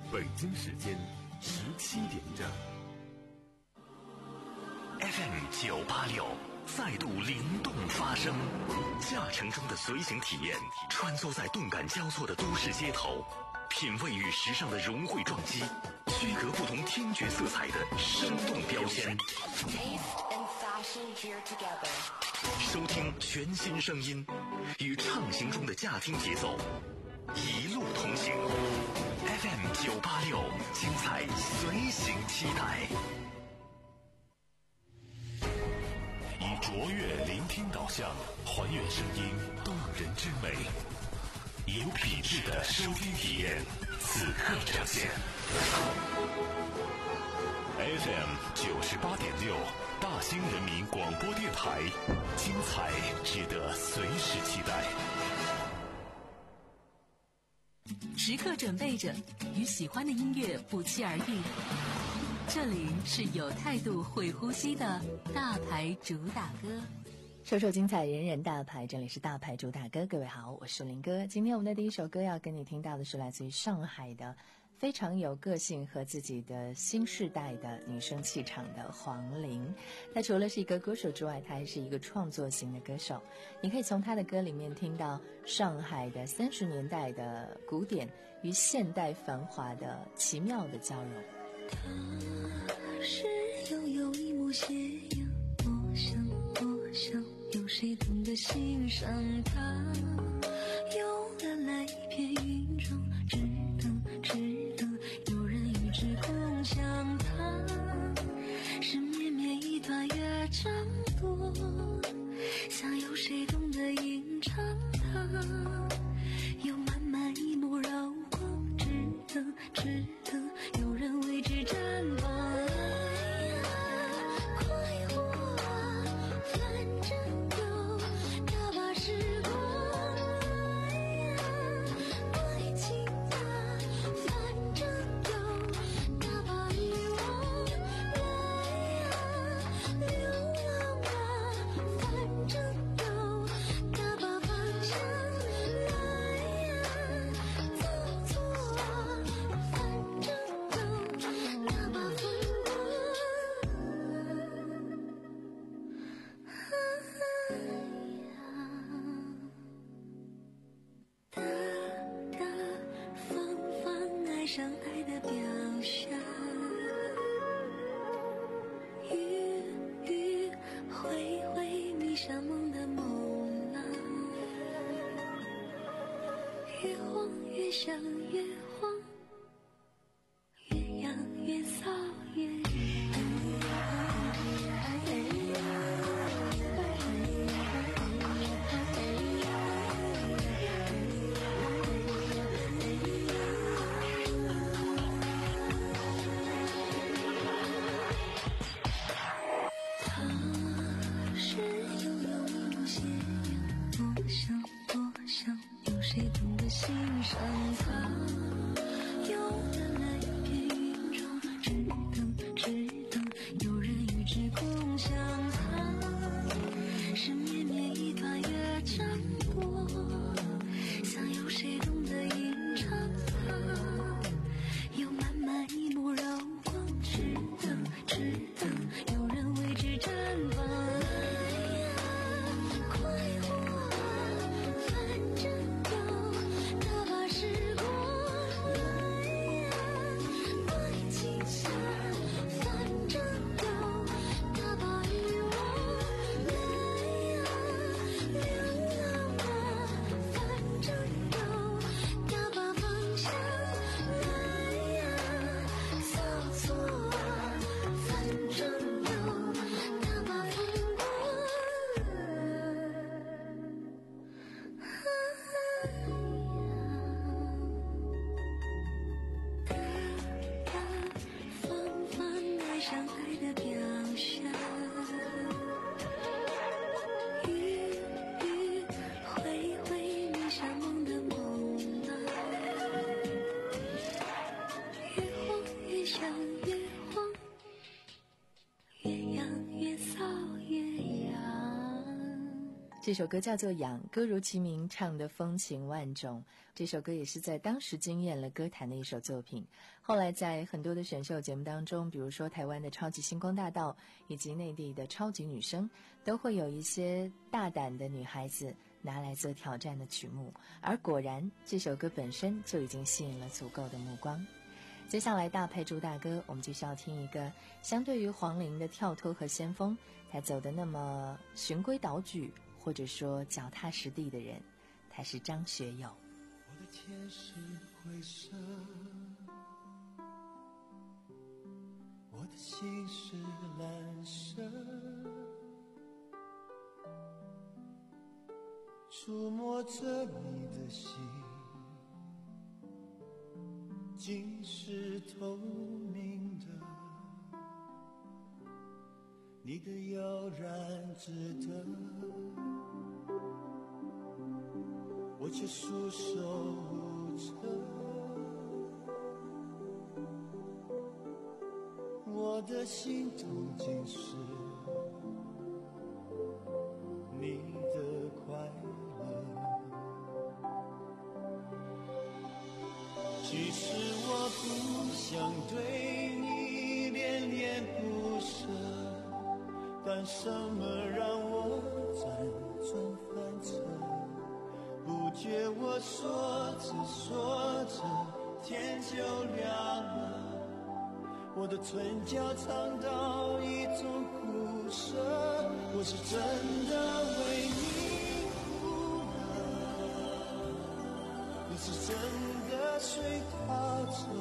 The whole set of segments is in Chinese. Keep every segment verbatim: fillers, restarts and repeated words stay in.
北京时间十七点整。 F M 九八六再度灵动发声，驾乘中的随行体验，穿梭在动感交错的都市街头，品味与时尚的融汇撞击，区隔不同听觉色彩的生动标签。收听全新声音，与畅行中的驾听节奏，一路同行。F M 九八六，精彩随行期待。以卓越聆听导向，还原声音动人之美，有品质的收听体验，此刻呈现。F M 九十八点六，大兴人民广播电台，精彩值得随时期待。 时刻准备着，与喜欢的音乐不期而遇。这里是有态度会呼吸的大牌主打歌， 首首精彩，人人大牌。这里是大牌主打歌，各位好，我是林哥。今天我们的第一首歌要跟你听到的是来自于上海的非常有个性和自己的新世代的女生气场的黄龄。她除了是一个歌手之外，她还是一个创作型的歌手。你可以从她的歌里面听到上海的三十年代的古典与现代繁华的奇妙的交融。 他是悠悠一抹斜阳，我想我想有谁懂得欣赏他，有了那一片云中，只等只等有人与之共享它，是绵绵一段乐章多，想有谁懂得吟唱它，有满满一幕绕光，只等只等有人为之绽放。 这首歌叫做《痒》，歌如其名，唱得风情万种。这首歌也是在当时惊艳了歌坛的一首作品。后来在很多的选秀节目当中，比如说台湾的超级星光大道以及内地的超级女声，都会有一些大胆的女孩子拿来做挑战的曲目，而果然这首歌本身就已经吸引了足够的目光。接下来大牌主打歌，我们就需要听一个相对于黄龄的跳脱和先锋，他走的那么循规蹈矩，或者说脚踏实地的人，他是张学友。 我的天是灰色，我的心是蓝色，触摸着你的心，竟是透明的，你的悠然自得，我却束手无策。我的心动竟是你的快乐，其实我不想对你恋恋不舍，但什么让我辗转反侧？不觉我说着说着天就亮了，我的唇角尝到一种苦涩，我是真的为你哭了，你是真的随他走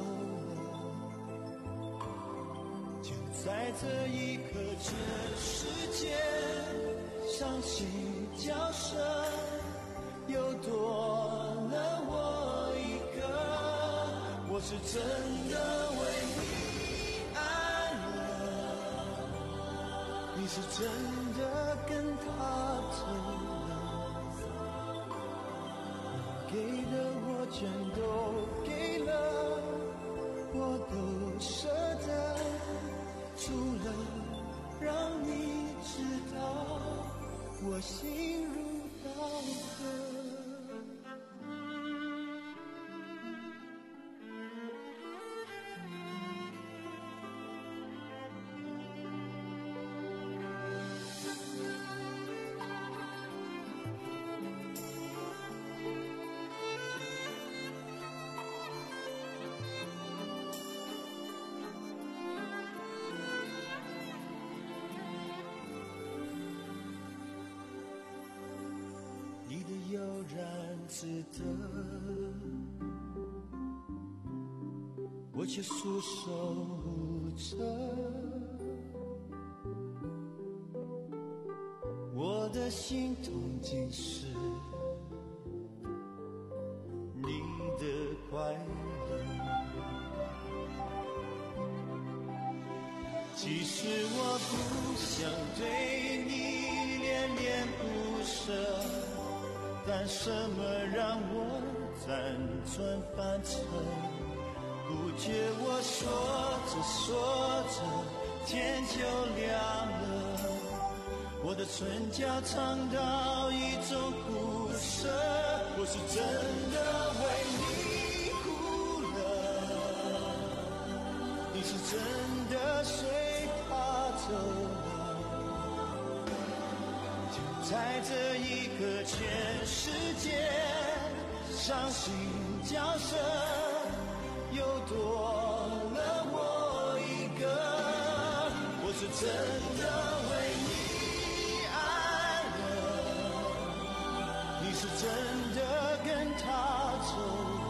了，就在这一刻，全世界伤心交涉，又多了我一个，我是真的为你爱了，你是真的跟他走了，能给的我全都给了，我都舍得，除了让你知道我心如刀割。你的悠然自得，我却束手无策。我的心痛竟是你的快乐，其实我不想对你恋恋不舍，但什么让我辗转反侧？不觉我说着说着天就亮了，我的唇角尝到一种苦涩，我是真的为你哭了，你是真的随他走了，就在这一刻，全世界伤心交涉，又多了我一个，我是真的为你爱了，你是真的跟他走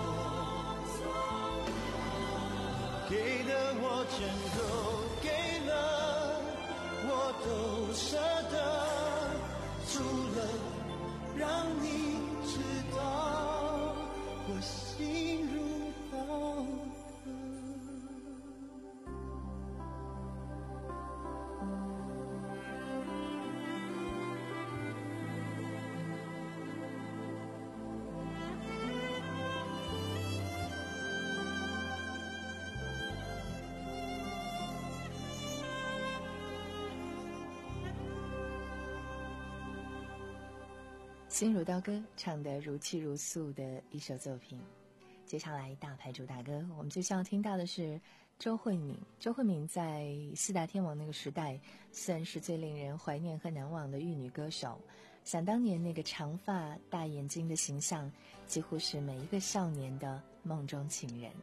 了，给的我全都给了，我都舍得，除了让你知道我心如刀割。 心如刀割，唱得如泣如诉的一首作品。接下来大牌主打歌，我们就要听到的是周慧敏。周慧敏在四大天王那个时代，算是最令人怀念和难忘的玉女歌手。想当年那个长发大眼睛的形象，几乎是每一个少年的梦中情人。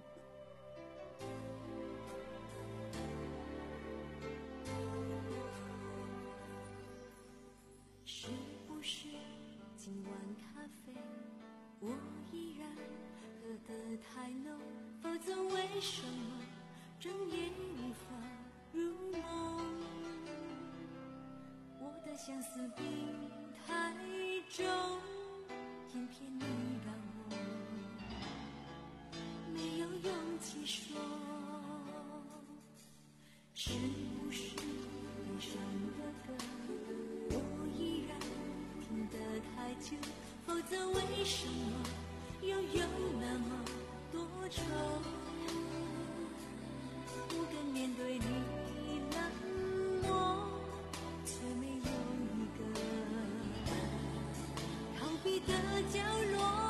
是不是今晚咖啡我依然喝得太浓，否则为什么整夜无法入梦？我的相思病太重，偏偏你让我没有勇气说。是不是悲伤的歌我依然听得太久，否则为什么又有那么多愁？不敢面对你冷漠，却没有一个逃避的角落。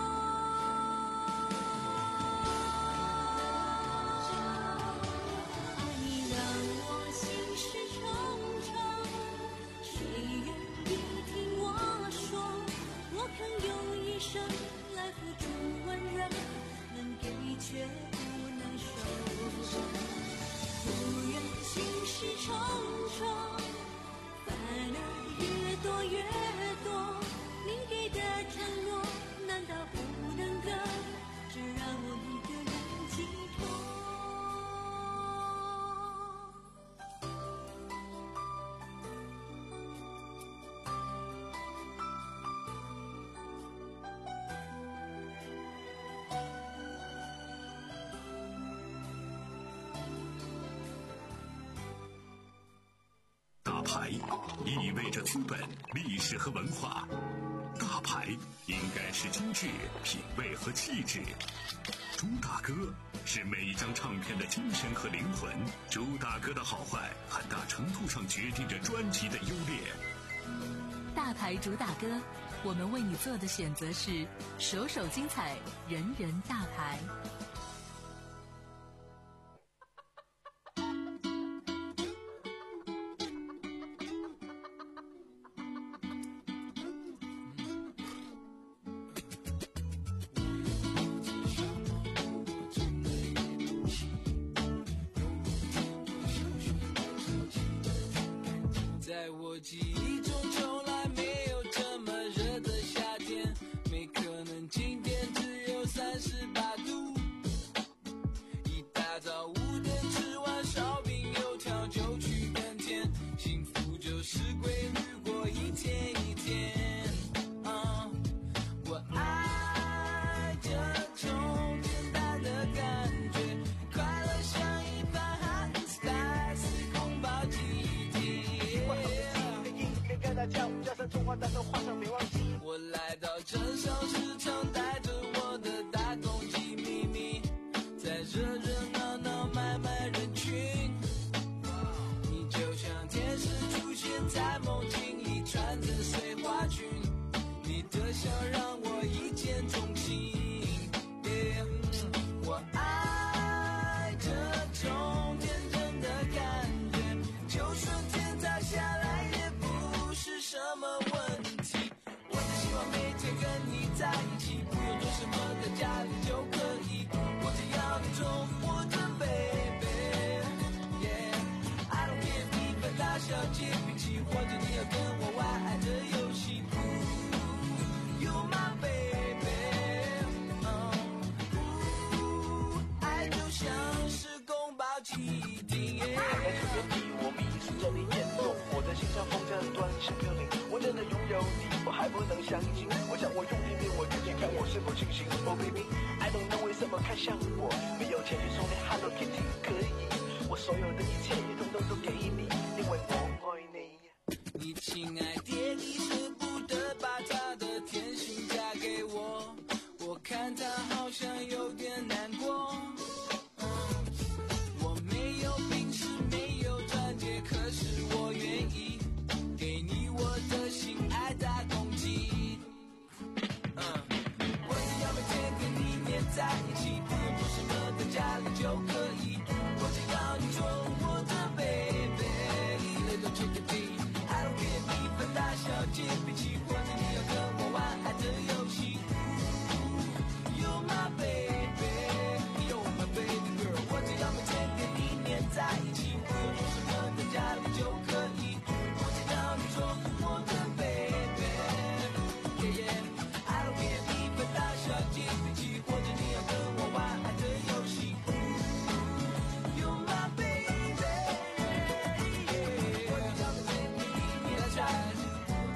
来付出温热，能给却不能收。不愿心事重重，反而越多越多。你给的承诺，难道不能够只让我一个人寄托？ 大牌意味着资本、历史和文化，大牌应该是精致、品味和气质。朱大哥是每一张唱片的精神和灵魂，朱大哥的好坏很大程度上决定着专辑的优劣。 大牌主打歌，我们为你做的选择是首首精彩，人人大牌。 在我记忆中从来没有这么热的夏天，没可能今天只有三十八度。一大早五点吃完烧饼油条就去耕田，幸福就是规律过一天一天。啊，我爱这种简单的感觉，快乐像一盘汉斯司空包鸡丁。加上中华大豆画上没忘记。我来到镇上市场，带着我的大公鸡秘密，在热热闹闹买卖人群。你就像天使出现在梦境里，穿着碎花裙，你的笑让我一见钟情。Yeah, 我爱这种天真的感觉，就算天塌下来也不是什么问题。我只希望每天跟你在一起，不用做什么的家里就可以。我只要你宠我的 baby。 Yeah, I don't care 你分大小姐脾气，或者你要跟我玩爱的游戏。Ooh, you're my baby。 Ooh, 爱就像是宫保鸡丁。在这原地我迷失着你眼中，我的心上风筝断线飘零，我真的拥有你，我还不能相信。我想我用力面我自己，看我是否清醒。Oh baby, I don't know 为什么看向我，没有钱去送你 Hello Kitty 可以，我所有的一切统统都给你，因为我爱你。你亲爱爹，你舍不得把他的甜心嫁给我，我看他好像有点难过。我没有病史，没有钻戒，可是我愿意给你我的心爱大公鸡。 就可以。我只要你做我的 baby，little chickadee。I don't care 你分大小姐脾气，或者你要跟我玩爱的游戏。You're my baby，You're my baby girl。我只要每天跟你黏在一起，不用说什么在家里就可以。我只要你做我的 baby，yeah yeah。I don't care 你分大小姐脾气，或者你要跟我玩爱的游戏。You're my baby，yeah。我只要每天跟你黏在一起。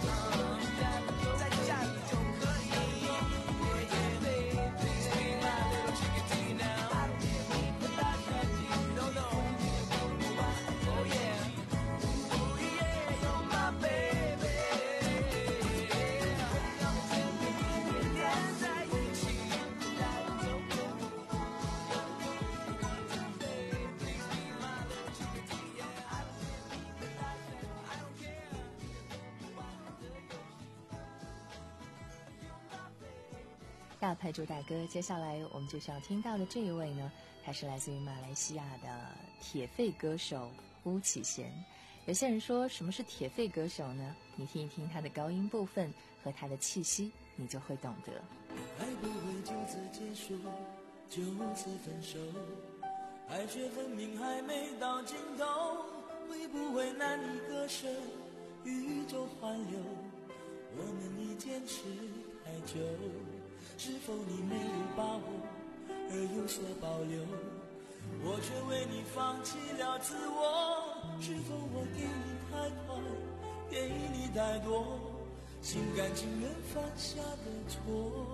大牌主打歌，接下来我们就是要听到的这一位呢，他是来自于马来西亚的铁肺歌手巫启贤。有些人说什么是铁肺歌手呢？你听一听他的高音部分和他的气息，你就会懂得。 爱不会就此结束，就此分手，爱却分明还没到尽头，会不会难以割舍，宇宙环流，我们已坚持太久，是否你没有把握而有所保留，我却为你放弃了自我，是否我给你太快，给你太多，心甘情愿犯下的错。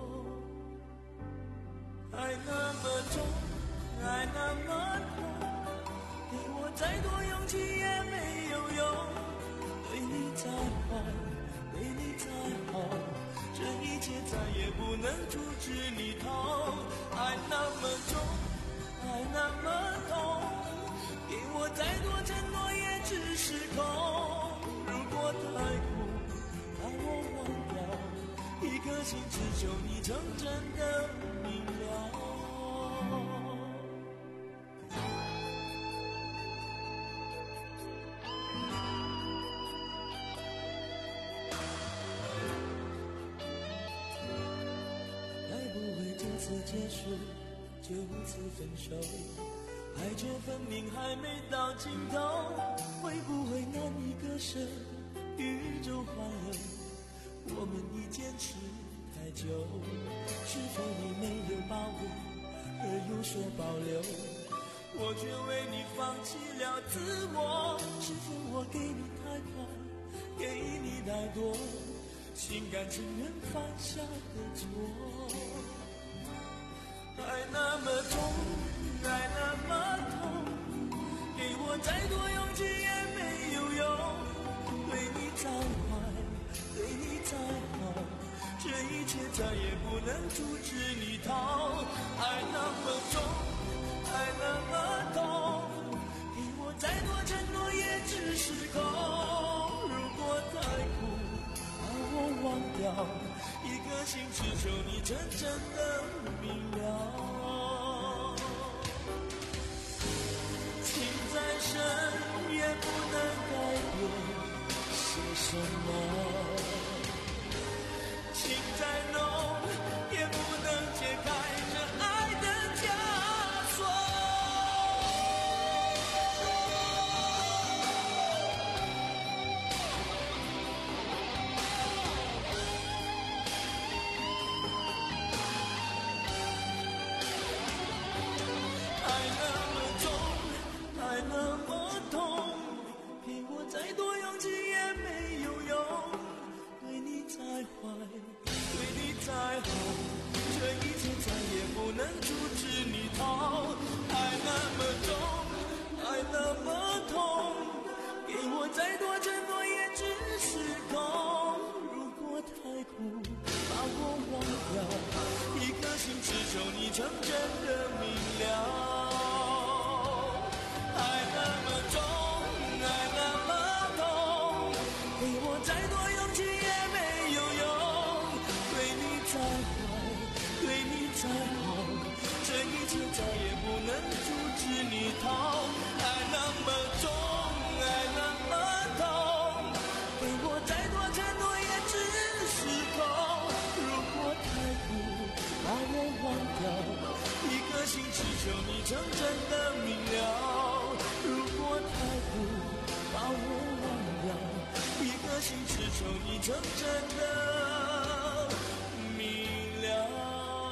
爱那么重，爱那么痛，给我再多勇气也没有用，对你再坏，对你再好，这一切再也不能阻止你逃。爱那么重，爱那么痛，给我再多承诺也只是空。如果太苦，把我忘掉，一颗心只求你真正的明了。就此结束，就此分手，爱却分明还没到尽头，会不会难以割舍，宇宙环流，我们已坚持太久，是否你没有把握而有所保留，我却为你放弃了自我，是否我给你太快，给你太多，心甘情愿犯下的错。爱那么重，爱那么痛，给我再多勇气也没有用，对你再坏，对你再好，这一切再也不能阻止你逃。爱那么重，爱那么痛，给我再多承诺也只是空。如果太苦，把我忘掉，一颗心只求你真正的明了。情再深也不能改变些什么，情再浓也不能解开这爱的枷锁。再多勇气也没有用，对你再坏，对你再好，这一切再也不能阻止你逃。爱那么重，爱那么痛，给我再多承诺也只是空。如果太苦，把我忘掉，一颗心只求你真正的明了。爱那么重，爱那么给我再多勇气也没有用，对你再坏，对你再好，这一切再也不能阻只求你成真的明了。如果太苦，把我忘掉。一颗心只求你成真的明了。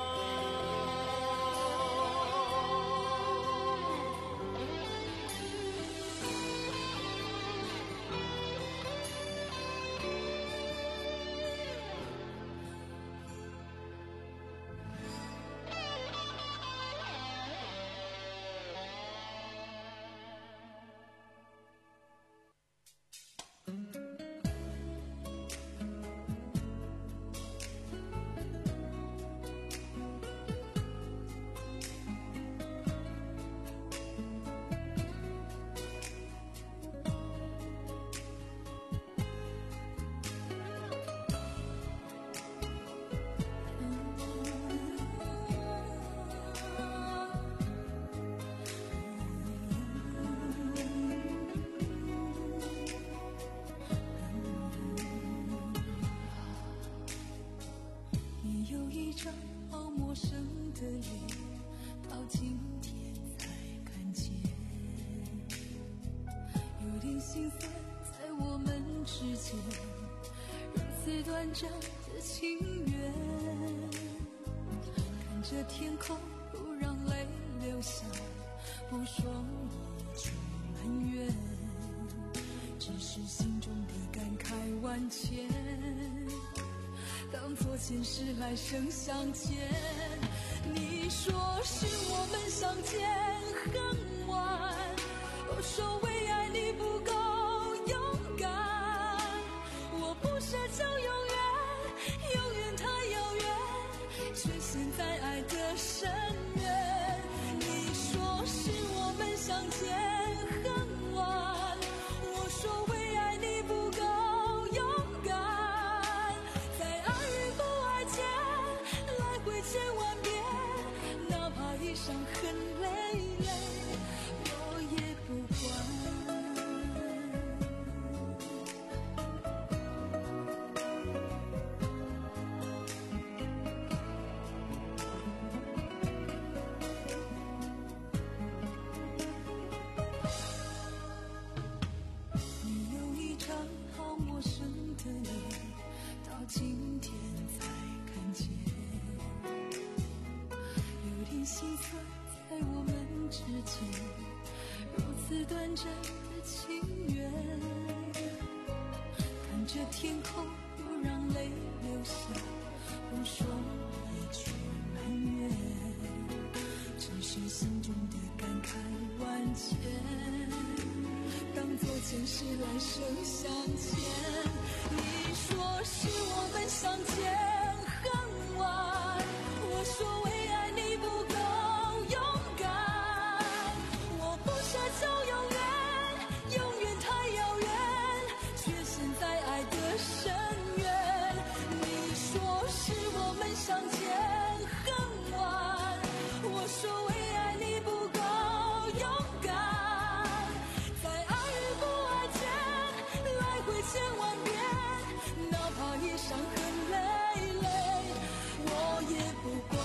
心酸在我们之间，如此短暂的情缘。看着天空，不让泪流下，不说一句埋怨，只是心中的感慨万千，当作前世来生相见。你说是我们相见很晚，我说为爱你不够勇敢，我不奢求永远，永远太遥远，却陷在爱的深渊。你说是我们相见很晚，我说为爱你不够勇敢，在爱与不爱间来回千万遍，哪怕一伤痕累累，我也不管。你有一张好陌生的脸，到今天才看见，有点心酸在我们之间，如此短暂的情缘。看着天空，不让泪流下，不说一句埋怨，只是心中的感慨万千，当作前世来生相见。你说是我们相见很晚，我说为爱你不够勇敢，我不奢求永远，永远太遥远，却陷在爱的深渊。你说是我们相见很晚，我说为爱你不够勇敢，在爱与不爱间来回千万遍，哪怕一伤痕累累，我也不管。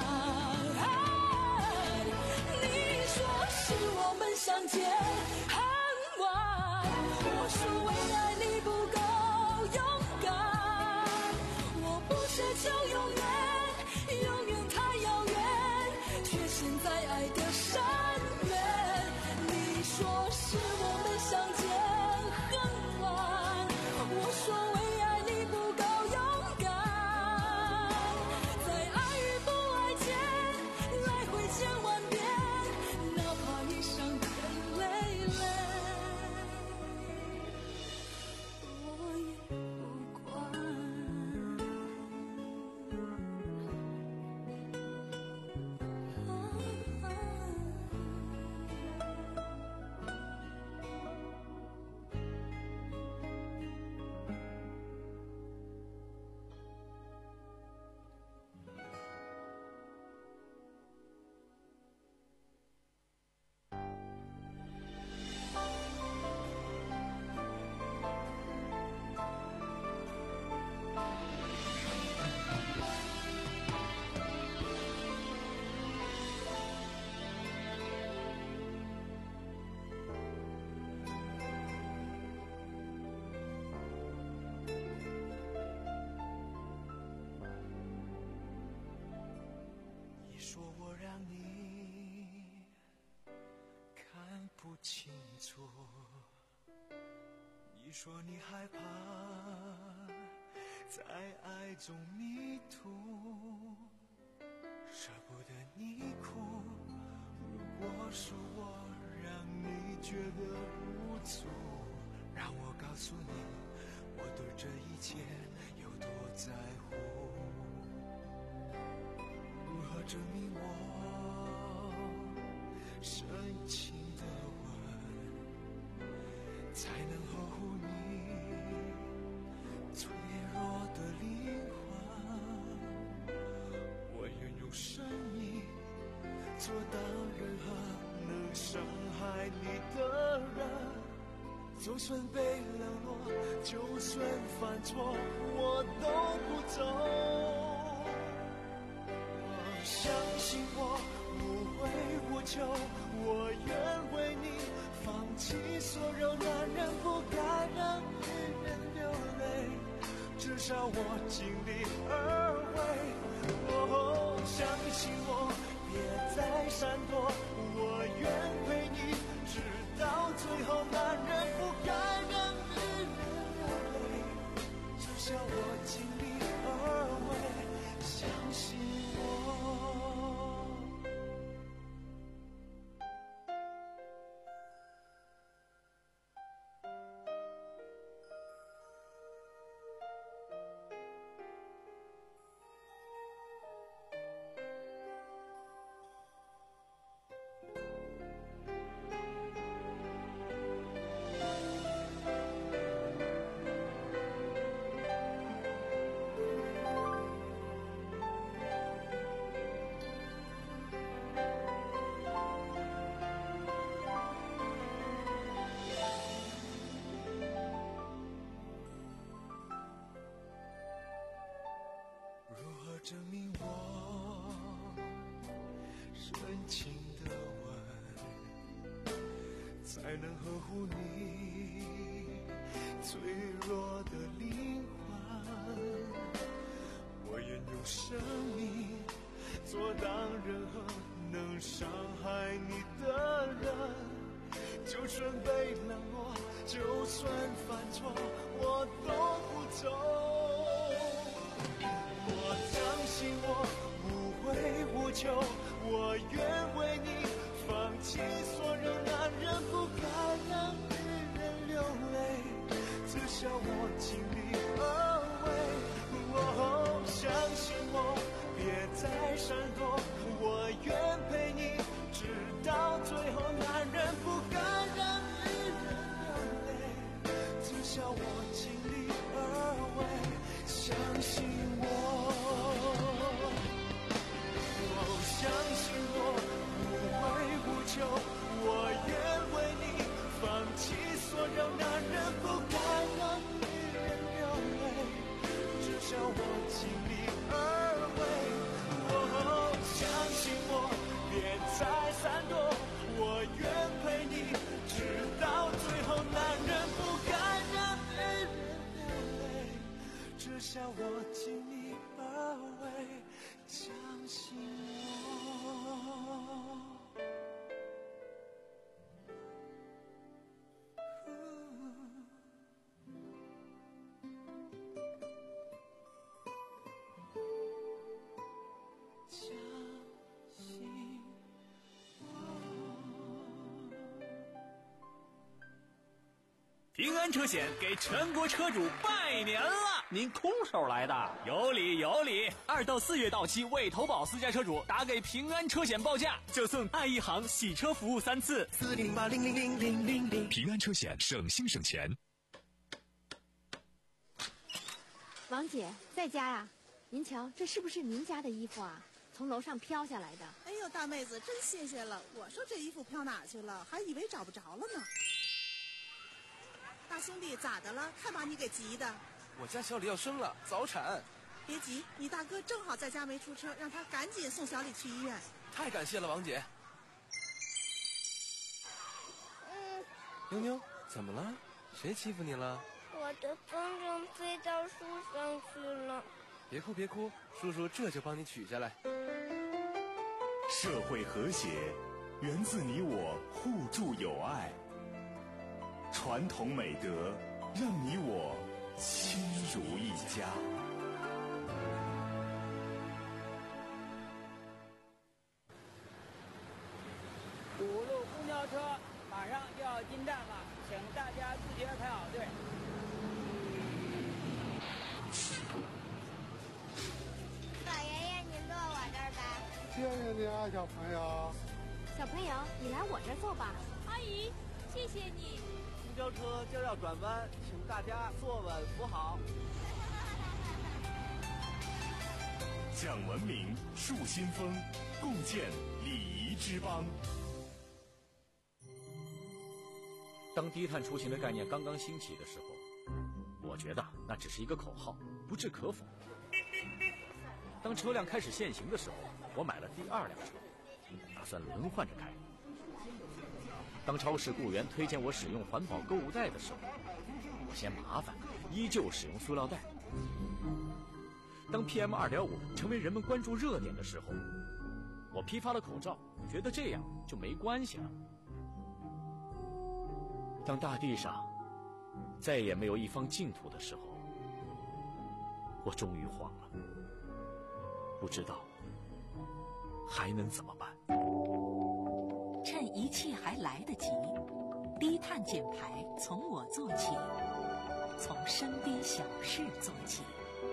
你说是我们相见很晚，我说为爱你不够勇敢，我不奢求永远，永远太遥远，却陷在爱的深渊。你说是我们相见很晚，我说为爱你不够勇敢，在爱与不爱间来回千万遍，哪怕一伤痕累累，我也不管。啊啊不清楚。你说你害怕在爱中迷途，舍不得你哭。如果是我让你觉得无助，让我告诉你，我对这一切有多在乎。如何证明我深情的吻才能呵护你脆弱的灵魂？我愿用生命做到任何能伤害你的人，就算被冷落，就算犯错，我都不走。相信我，无悔无求，我愿为你放弃所有。男人不该让女人流泪，至少我尽力而为。哦，相信我，别再闪躲，我愿陪你直到最后。男人不该让女人流泪，至少我尽力而为。相信我。证明我深情的吻才能呵护你脆弱的灵魂。我愿用生命做当任何能伤害你的人，就算被冷落，就算犯错，我都不走。相信我，无悔无求，我愿为你放弃所有。男人不该让女人流泪，至少我尽力而为。哦，相信我，别再闪躲，我愿陪你直到最后。男人不该让女人流泪，至少我尽力而为。相信我，相信我，无悔无求，我愿为你放弃所有。男人不该让女人流泪，至少我尽力而为。哦，相信我，别再闪躲，我愿陪你直到最后。男人不该让女人流泪，至少我尽力而为。相信我。 平安车险给全国车主拜年了！ 您空手来的？ 有理有理！二到四月到期未投保私家车主打给平安车险报价，就送爱一行洗车服务三次。 四零八零零零零零零。平安车险，省心省钱。 王姐在家呀？您瞧，这是不是您家的衣服啊？从楼上飘下来的。 哎呦，大妹子，真谢谢了！我说这衣服飘哪去了，还以为找不着了呢。大兄弟，咋的了？看把你给急的。 我家小李要生了，早产。 别急，你大哥正好在家没出车，让他赶紧送小李去医院。 太感谢了，王姐。 嗯。 妞妞，怎么了？谁欺负你了？ 我的风筝飞到树上去了。 别哭别哭，叔叔这就帮你取下来。 社会和谐， 源自你我互助友爱，传统美德让你我亲如一家。 五路公交车马上就要进站了，请大家自觉排好队。 老爷爷，您坐我这儿吧。 谢谢你啊，小朋友。 小朋友，你来我这儿坐吧。 阿姨，谢谢你。 公交车就要转弯，请大家坐稳扶好。 讲文明，树新风，共建礼仪之邦。 当低碳出行的概念刚刚兴起的时候，我觉得那只是一个口号，不置可否。当车辆开始限行的时候，我买了第二辆车，打算轮换着开。当超市雇员推荐我使用环保购物袋的时候，我嫌麻烦，依旧使用塑料袋。当 P M 二点五 成为人们关注热点的时候，我批发了口罩，觉得这样就没关系了。当大地上再也没有一方净土的时候，我终于慌了，不知道还能怎么办。 趁一切还来得及，低碳减排从我做起，从身边小事做起。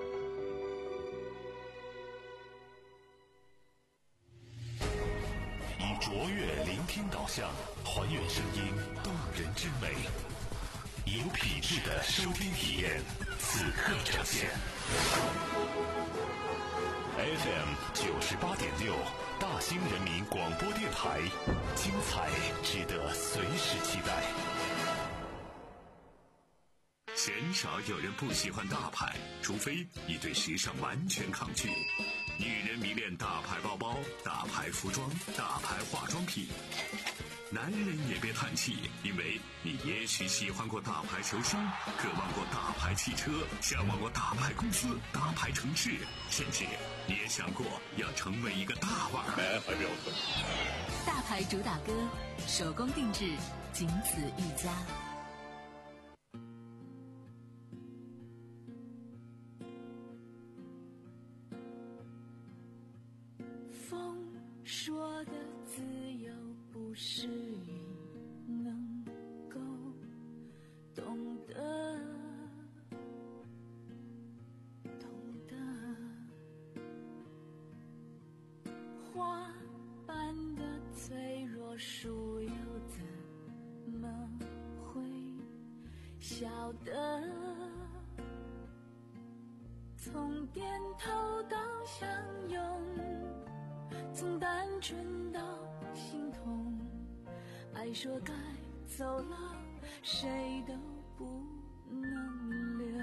以卓越聆听导向，还原声音动人之美，有品质的收听体验，此刻呈现。F M 九十八点六，大兴人民广播电台，精彩值得随时期待。鲜少有人不喜欢大牌，除非你对时尚完全抗拒。女人迷恋大牌包包、大牌服装、大牌化妆品。男人也别叹气，因为你也许喜欢过大牌球星，渴望过大牌汽车，向往过大牌公司、大牌城市，甚至你也想过要成为一个大腕儿。 大牌主打歌，手工定制，仅此一家。 风说的自由不是你能够懂得，懂得。花般的脆弱，树又怎么会晓得？从点头到相拥，从单纯到心痛，爱说该走了，谁都不能留。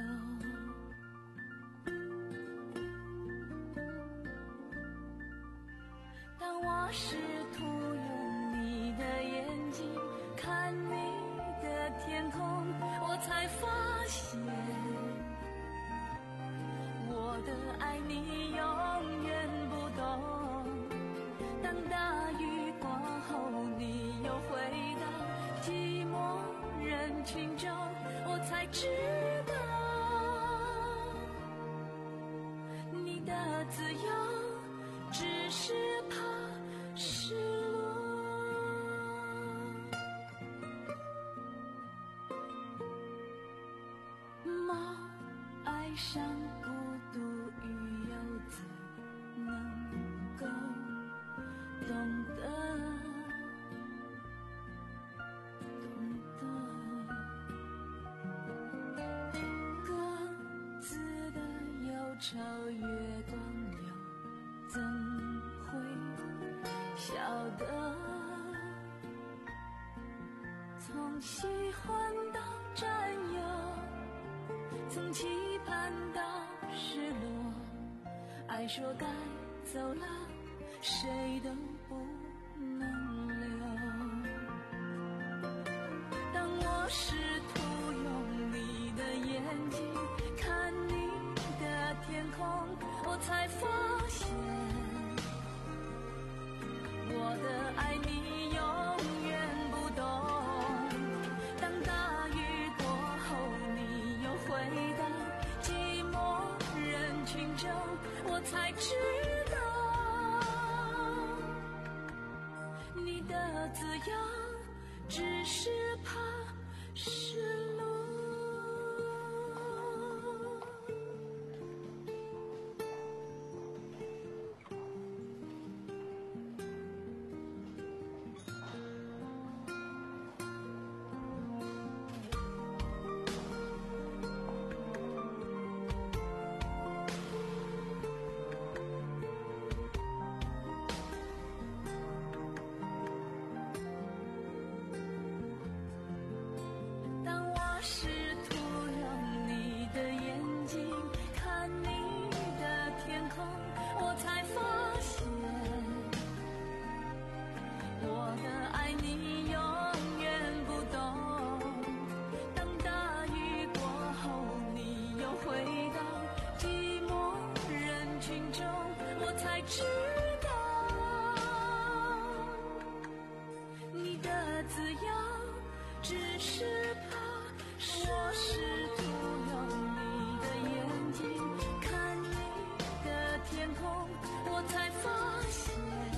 当我试图用你的眼睛看你的天空，我才发现我的爱你永远不懂。当大雨过后你又回到寂寞人群中，我才知道你的自由只是怕失落。猫爱上孤独，鱼又怎能够懂得，懂得。各自的忧愁，月光又怎会晓得？从喜欢到占有，从期盼到失落，爱说该走了，谁都不能留。当我试图用你的眼睛看你的天空，我才发现我的爱你永样，只是怕失落。试图让你的眼睛看你的天空，我才发现我的爱你永远不懂。当大雨过后你又回到寂寞人群中，我才知道你的自由只是怕我试图用你的眼睛看你的天空，我才发现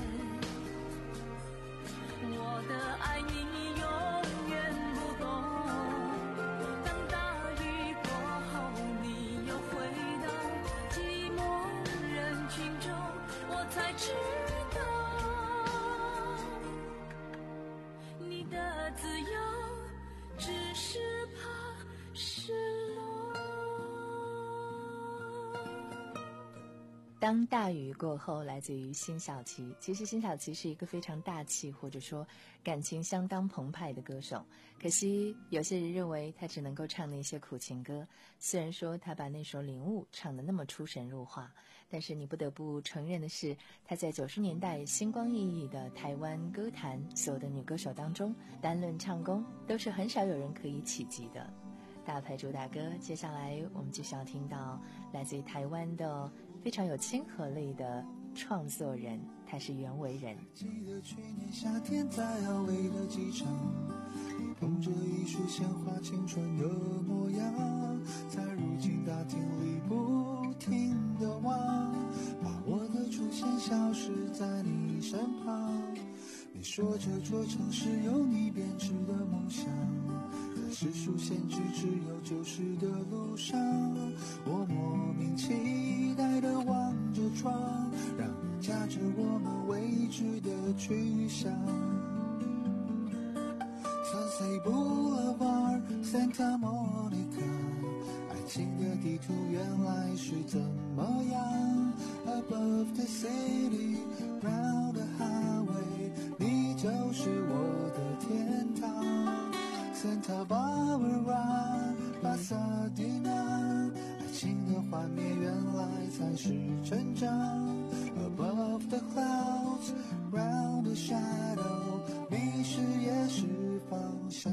我的爱你永远不懂。当大雨过后你又回到寂寞人群中，我才知道你的自由只是怕失落。 当大雨过后，来自于辛晓琪。其实辛晓琪是一个非常大气，或者说感情相当澎湃的歌手。可惜有些人认为他只能够唱那些苦情歌。虽然说他把那首《领悟》唱得那么出神入化，但是你不得不承认的是，他在九十年代星光熠熠的台湾歌坛所有的女歌手当中，单论唱功都是很少有人可以企及的。大牌主打歌，接下来我们继续要听到来自于台湾的非常有亲和力的创作人，他是袁惟仁。 记得去年夏天在奥维的机场，你捧着一束鲜花，青春的模样，在如今大厅里不停地望，把我的出现消失在你身旁。你说这座城市有你编织的梦想，在世俗限制只有旧时的路上，我莫名期待地望着窗，让你驾着我们未知的去向。 Sunset Boulevard Santa Monica， 爱情的地图原来是怎么样 Above the city round the highway， 你就是我的天堂。 Santa Barbara Pasadena， 爱情的幻灭原来才是成长。 Above the clouds round the shadow， 迷失也是方向。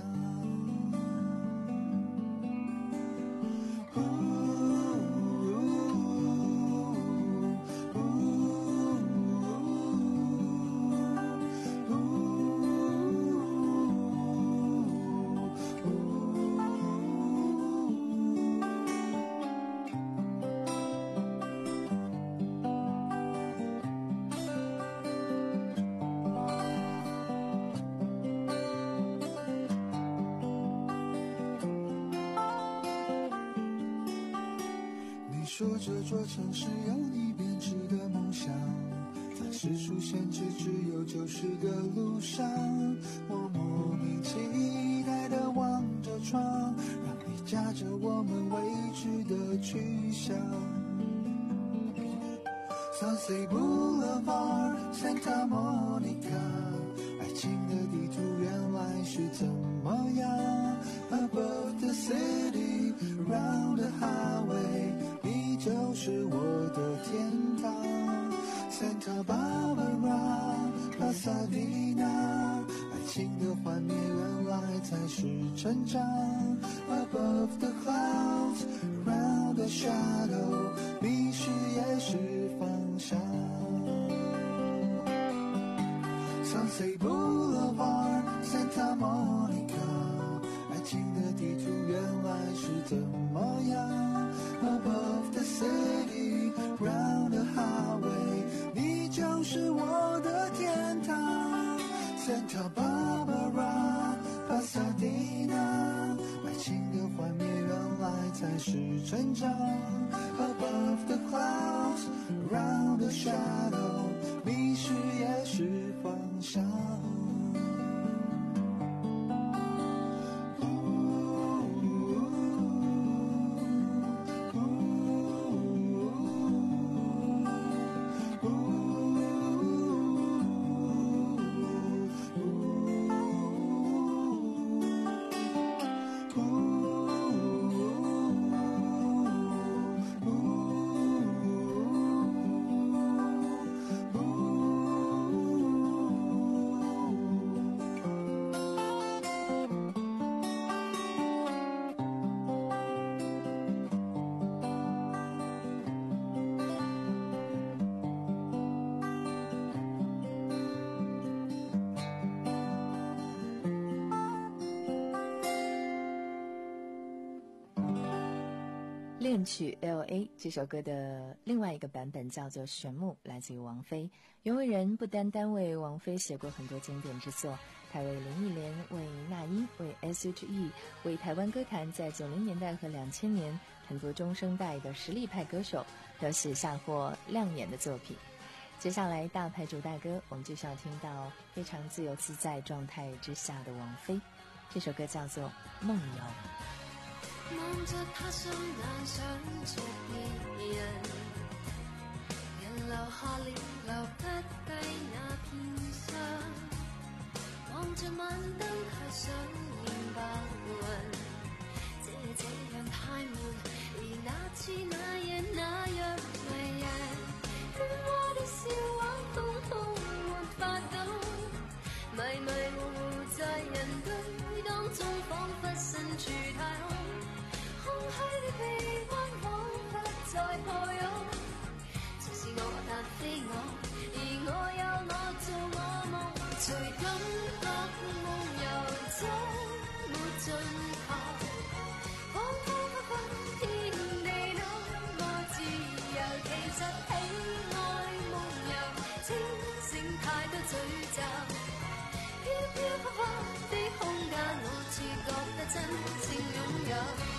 说这座城市有你编织的梦想，在世俗限制只有旧时的路上，我莫名期待地望着窗，让你驾着我们未知的去向。 Sunset Boulevard Santa Monica， 爱情的地图原来是怎么样 Above the city round the highway， 你就是我的天堂。 Santa Barbara Pasadena， 爱情的幻灭原来才是成长。 Above the clouds round the shadow， 迷失也是方向。 Sunset Boulevard Santa Monica， 爱情的地图原来是怎么样 Above the city round the highway， 你就是我的天堂。 Santa Barbara 是成长。Above the clouds, around the shadow， 迷失也是方向。 恋曲 L A 这首歌的另外一个版本叫做《玄木》，来自于王菲。袁惟仁不单单为王菲写过很多经典之作，他为林忆莲、为那英、为 S H E、为台湾歌坛在九零年代和两千年很多中生代的实力派歌手都写下过亮眼的作品。接下来大牌主大歌，我们就是要听到非常自由自在状态之下的王菲，这首歌叫做《梦游》。 望着他雙眼想着別人，人留下了留不低那片傷，望着晚燈太想念白雲，這這樣太悶，而那次那夜那樣迷人，喧嘩的笑話通通沒法懂，迷迷糊糊在人堆當中，彷彿身處太空。空虛的臂彎彷彿在抱擁，似是我但非我，而我有我做我夢，隨感覺夢遊中沒盡頭，彷彷彿惚天地那麼自由，其實喜愛夢遊，清醒太多詛咒，飄飄忽忽的空間，我似覺得真正擁有。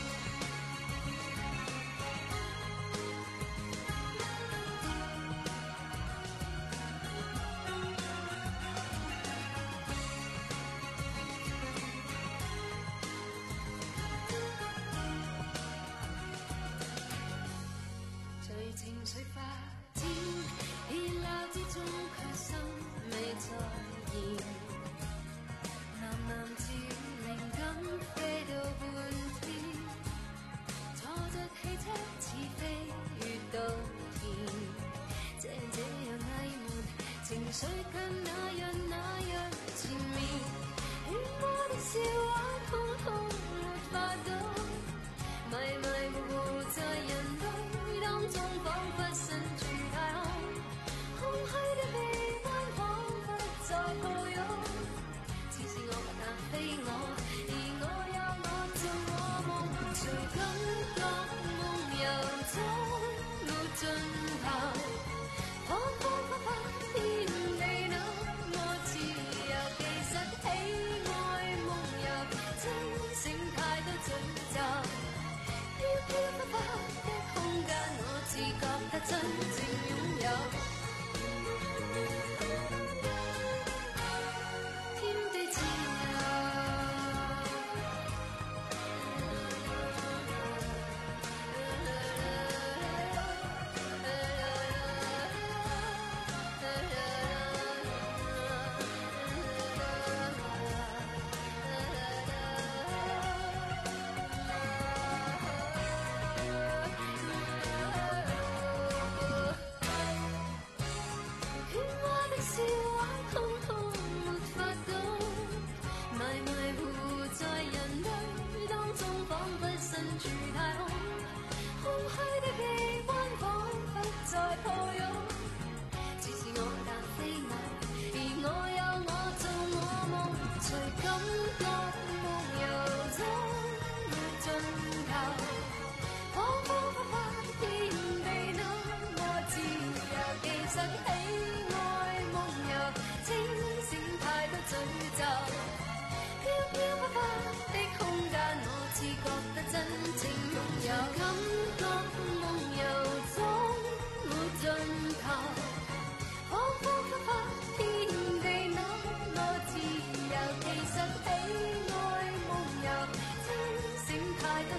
情緒發展，熱鬧之中卻心未再現，喃喃自靈感飛到半天，坐着汽車似飛越稻田，這這樣翳悶，情緒跟那樣那樣纏綿，喧嘩的笑話通通沒法懂，迷迷糊糊在人堆當中，彷彿身處太空，空虛的臂彎彷彿在抱擁，似是我但非我，而我有我做我夢，隨感覺夢遊中沒盡頭，彷彷彿惚天地那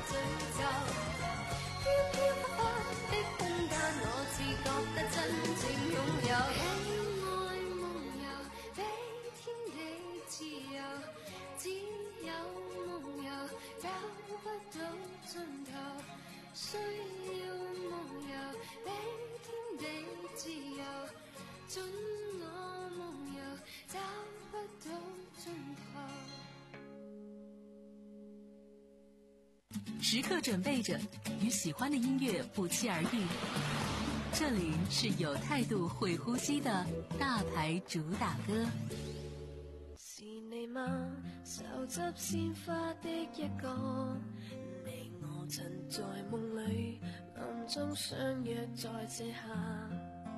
詛咒。飄飄忽忽的空間，我只覺得真正擁有。喜愛夢遊，比天地自由，只有夢遊找不到盡頭。需要夢遊，比天地自由，准我夢遊找不到盡頭。 時刻準備着，與喜歡的音樂不期而遇。這裡是有態度、會呼吸的大牌主打歌。 是你嗎？手執鮮花的一個，你我曾在夢裡暗中相約在這下，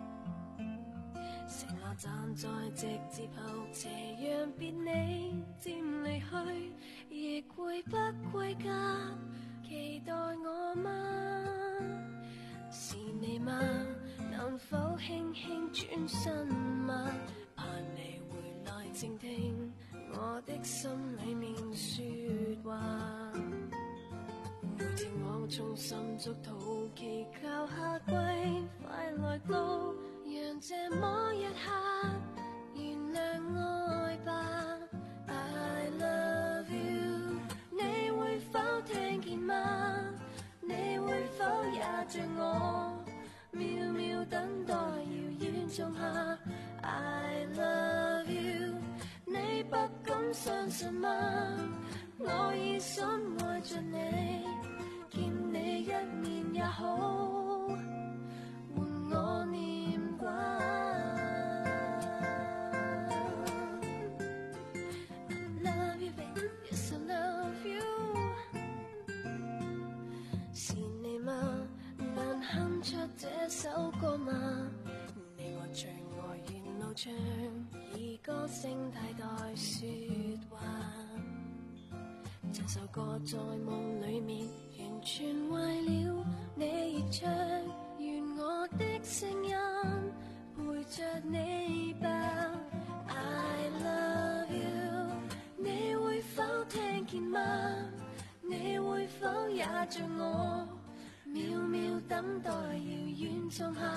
承諾站在直接後斜陽別你漸離去，亦會不歸家。期待我嗎？是你嗎？能否輕輕轉身嗎？盼你回來靜聽我的心裡面說話。每天我衷心祝禱，祈求夏季快來到，讓這麼一刻原諒愛吧。I love you， 你會否聽見嗎？你會否也像我渺渺等待遙遠種下 I love you， 你不敢相信嗎？我已深愛着你，見你一面也好，換我念掛。I love you baby， yes I love you。 是你嗎？能哼出這首歌嗎？你我最愛沿路唱，以歌聲替代說話。這首歌在夢裡面完全為了你而唱，願我的聲音陪着你吧。I love you， 你會否聽見嗎？你會否也像我渺渺等待遙遠種下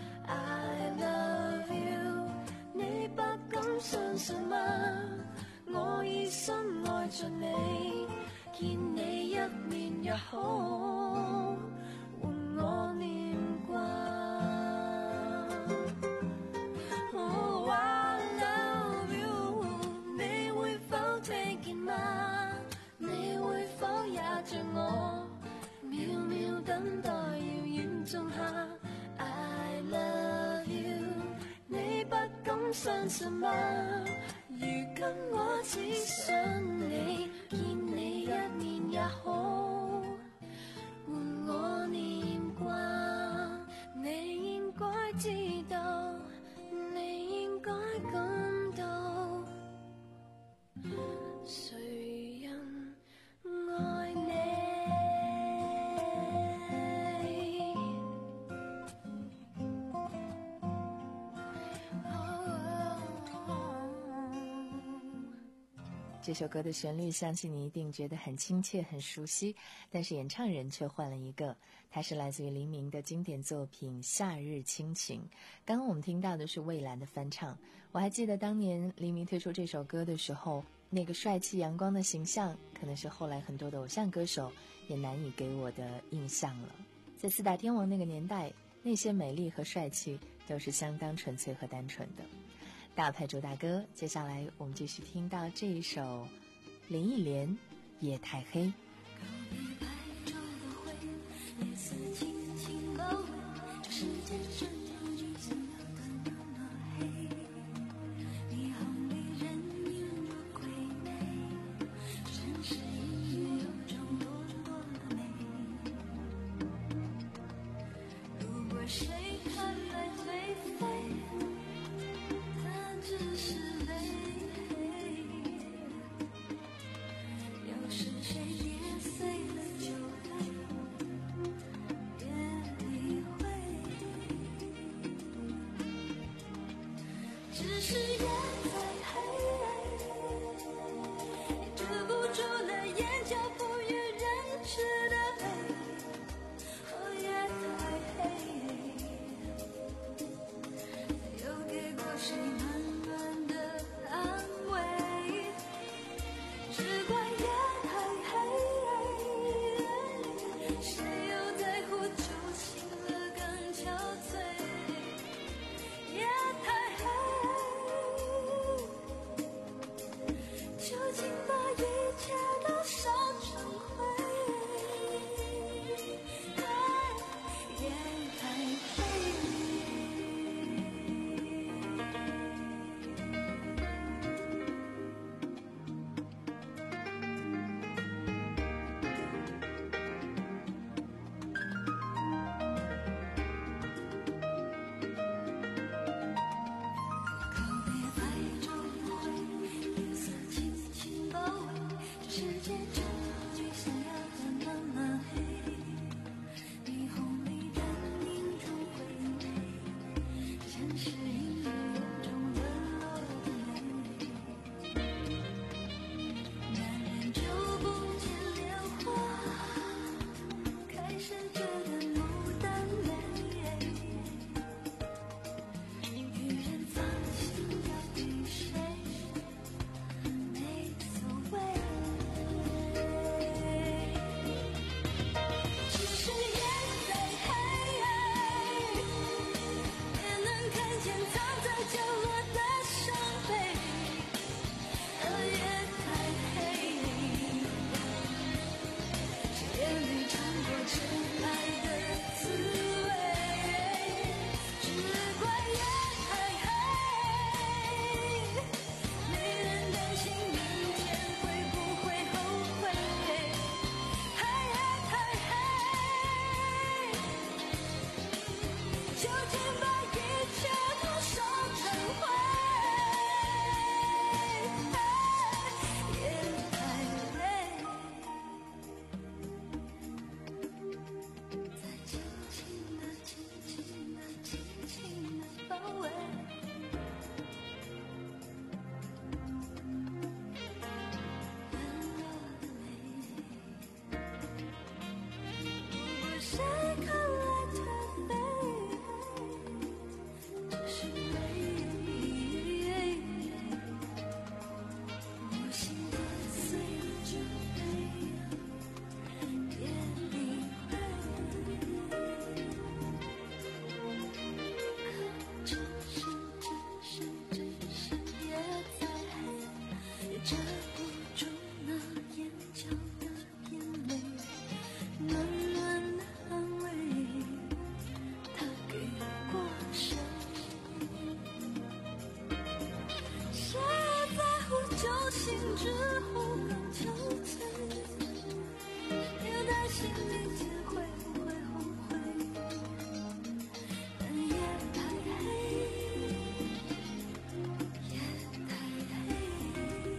I love you， 你不敢相信嗎？我已深愛着你，見你一面也好，換我念掛。Oh I love you， 你會否聽見嗎？你會否也像我渺渺等待遙遠種下 I love you， 你不敢相信嗎？如今我只想你，見你一面也好，換我念掛。你應該知道，你應該感到，誰人愛你。 这首歌的旋律相信你一定觉得很亲切很熟悉，但是演唱人却换了一个，它是来自于黎明的经典作品《夏日亲情》。刚刚我们听到的是蔚蓝的翻唱，我还记得当年黎明推出这首歌的时候，那个帅气阳光的形象可能是后来很多的偶像歌手也难以给我的印象了。在四大天王那个年代，那些美丽和帅气都是相当纯粹和单纯的。大牌主打歌，接下来我们继续听到这一首林忆莲《夜太黑》。 界终于想要的那么黑，霓虹里人影中回味，现实隐约有种沦落的美，难免就不见莲花开始觉得牡丹美，予人放心要给谁没所谓，只是夜再黑，也能看见藏在角落的伤悲，而夜太黑，眼里尝过真爱的滋味，只怪夜太黑，没人担心明天会不会后悔，还夜太黑，就请把一切都烧成灰，夜太黑，再轻轻地轻轻地轻轻地包围，沦落的美，不过谁看来颓废，只是美，我心的碎纸飞，别理会，只是只是只是夜再黑，也遮不住那眼角的眼泪，暖暖的安慰，他给过谁？谁在乎酒醒之后更憔悴？也担心明天会不会后悔？但夜太黑，夜太黑。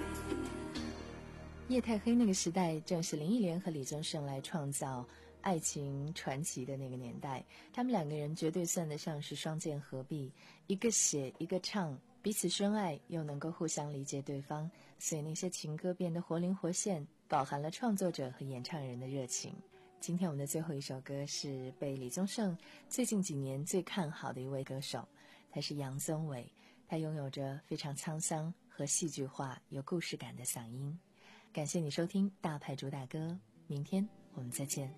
夜太黑那个时代，正是林忆莲和李宗盛来创造爱情传奇的那个年代。他们两个人绝对算得上是双剑合璧，一个写一个唱，彼此深爱又能够互相理解对方，所以那些情歌变得活灵活现，饱含了创作者和演唱人的热情。今天我们的最后一首歌是被李宗盛最近几年最看好的一位歌手，他是杨宗纬，他拥有着非常沧桑和戏剧化有故事感的嗓音。感谢你收听大牌主打歌，明天我们再见。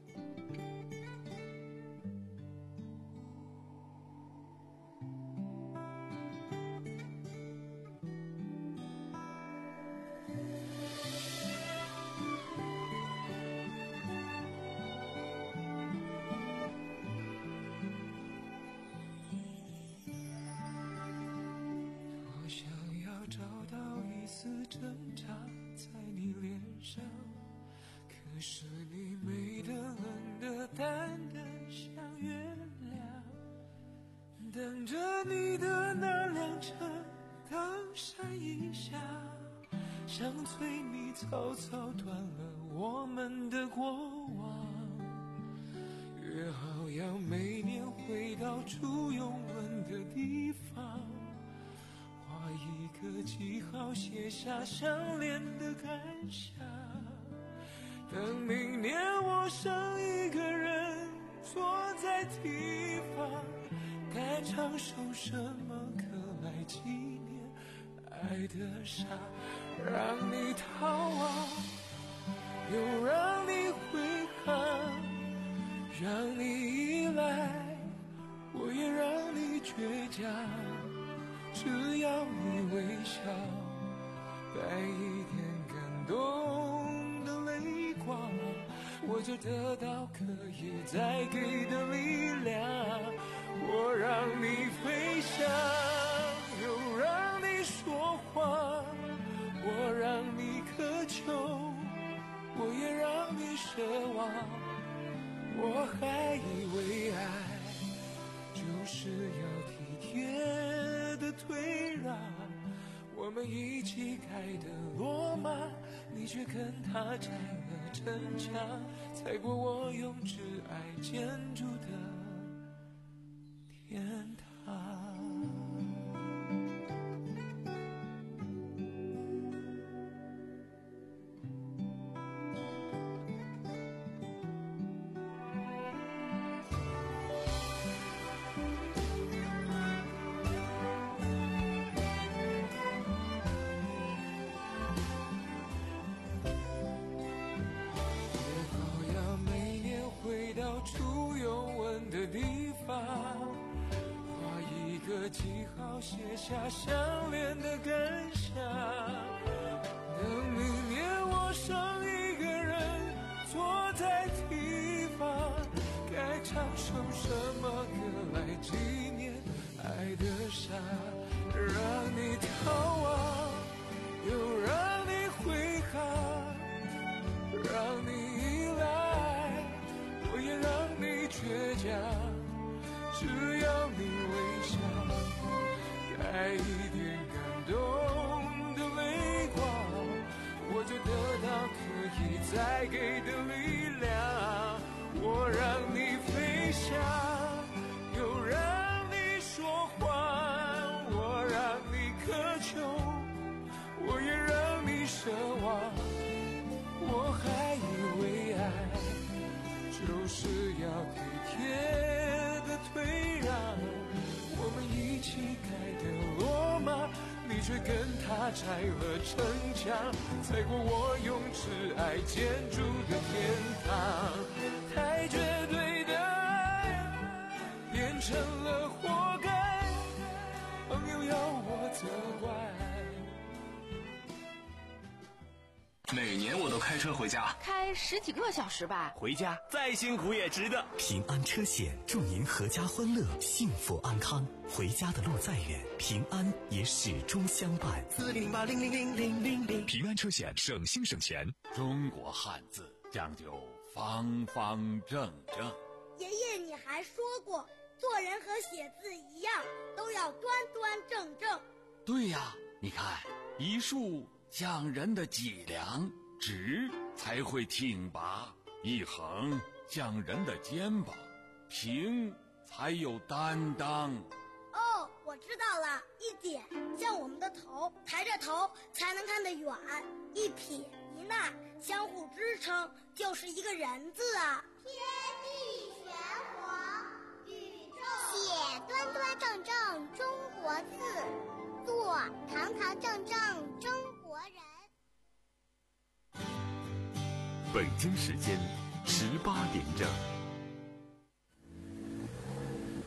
我想要找到一丝挣扎在你脸上，可是你美得冷得淡得像月亮，等着你的那辆车当闪一下，像催你草草断了我们的过往，约好要每年回到初拥吻的地方，画一个记号，写下相恋的感想，等明年我剩一个人坐在地方，该唱首什么歌来纪念爱的傻，让你逃亡，又让你挥汗，让你依赖，我也让你倔强，只要你微笑，带一点感动的泪光，我就得到可以再给的力量。我让你飞翔，又让你说谎，我让你渴求，我也让你奢望，我还以为爱就是要体贴的退让，我们一起盖的罗马，你却肯跟他拆了城墙，踩过我用挚爱建筑的天堂。出游玩的地方，画一个记号，写下相恋的感想。等明年我剩一个人坐在堤防，该唱首什么歌来纪念爱的伤？让你逃亡，又让你挥汗，让你依赖，我也让你倔强，只要你微笑，带一点感动的泪光，我就得到可以再给的力量。我让你飞翔，又让你说谎，我让你渴求，我也让你奢望。我还以为爱就是要体贴的退让，我们一起盖的罗马，你却跟他拆了城墙，踩过我用挚爱建筑的天堂。太绝对的爱变成了活该，朋友要我责怪。 每年我都开车回家， 开十几个小时吧， 回家再辛苦也值得。平安车险祝您阖家欢乐，幸福安康。回家的路再远，平安也始终相伴。 四零八零零零零零零， 平安车险省心省钱。 中国汉字讲究方方正正。 爷爷，你还说过，做人和写字一样，都要端端正正。 对呀，你看一竖讲人的脊梁，直才会挺拔；一横讲人的肩膀，平才有担当。 哦，我知道了，一点像我们的头，抬着头才能看得远；一撇一捺相互支撑，就是一个人字啊。 天地玄黄，宇宙写端端正正中国字，做堂堂正正中国人。 北京时间十八点整。